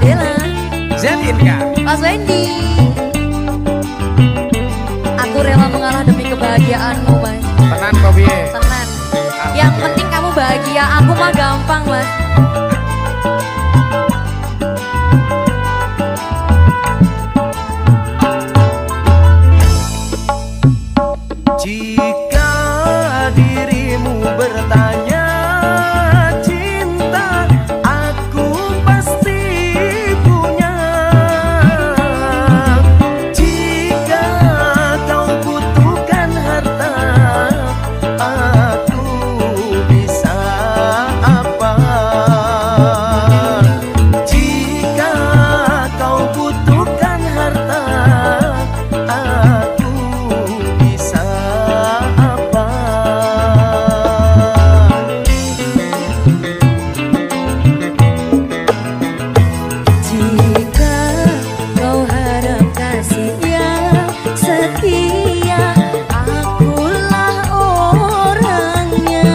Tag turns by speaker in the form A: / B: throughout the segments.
A: Bella.
B: Zeninka.
A: Mas Wendy. Aku rela mengalah demi kebahagiaanmu, Mas.
B: Tenan kok piye?
A: Tenan. Yang penting kamu bahagia, aku mah gampang, Mas.
B: Jika dirimu bertanya cinta, aku pasti punya. Jika kau butuhkan harta, aku bisa apa? Jika kau butuhkan harta, aku bisa apa?
A: Jika kau harap kasih yang setia, akulah orangnya.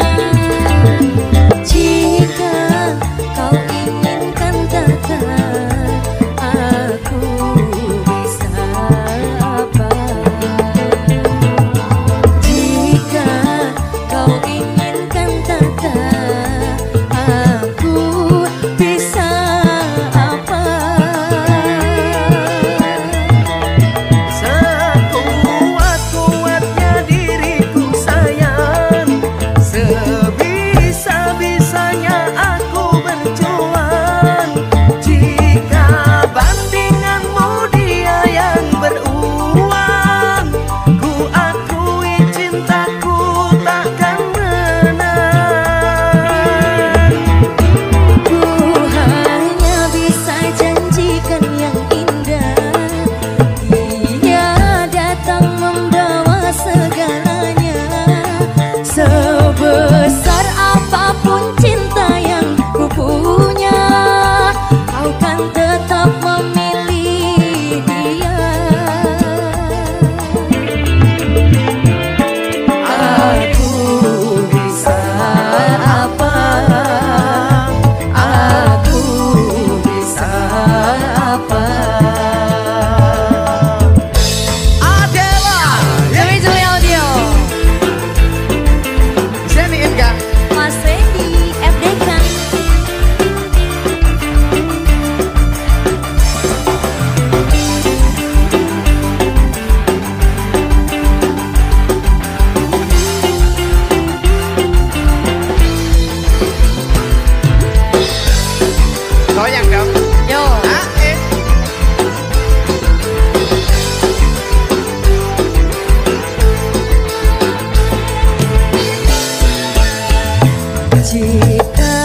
A: Jika kau inginkan katakan, aku bisa apa? Jika kau inginkan katakan, aku bisa apa?
B: Sekuat-kuatnya diriku sayang, sebisa-bisanya aku berjuang. Jika bandinganmu dia yang beruang, ku akui cintaku takkan menang.
A: Ku hanya bisa janjikan yang indah. Dia datang membawa segalanya. Sebesar apapun cinta yang ku punya, kau kan tetap memilih dia. Aku bisa apa? Aku bisa apa?
B: Adela,
A: Juli Juli Audio,
B: Zeninka.
A: Mas Wendy, FDK.
B: Goyang dong.
A: Yo,
B: Ah, eh.
A: jika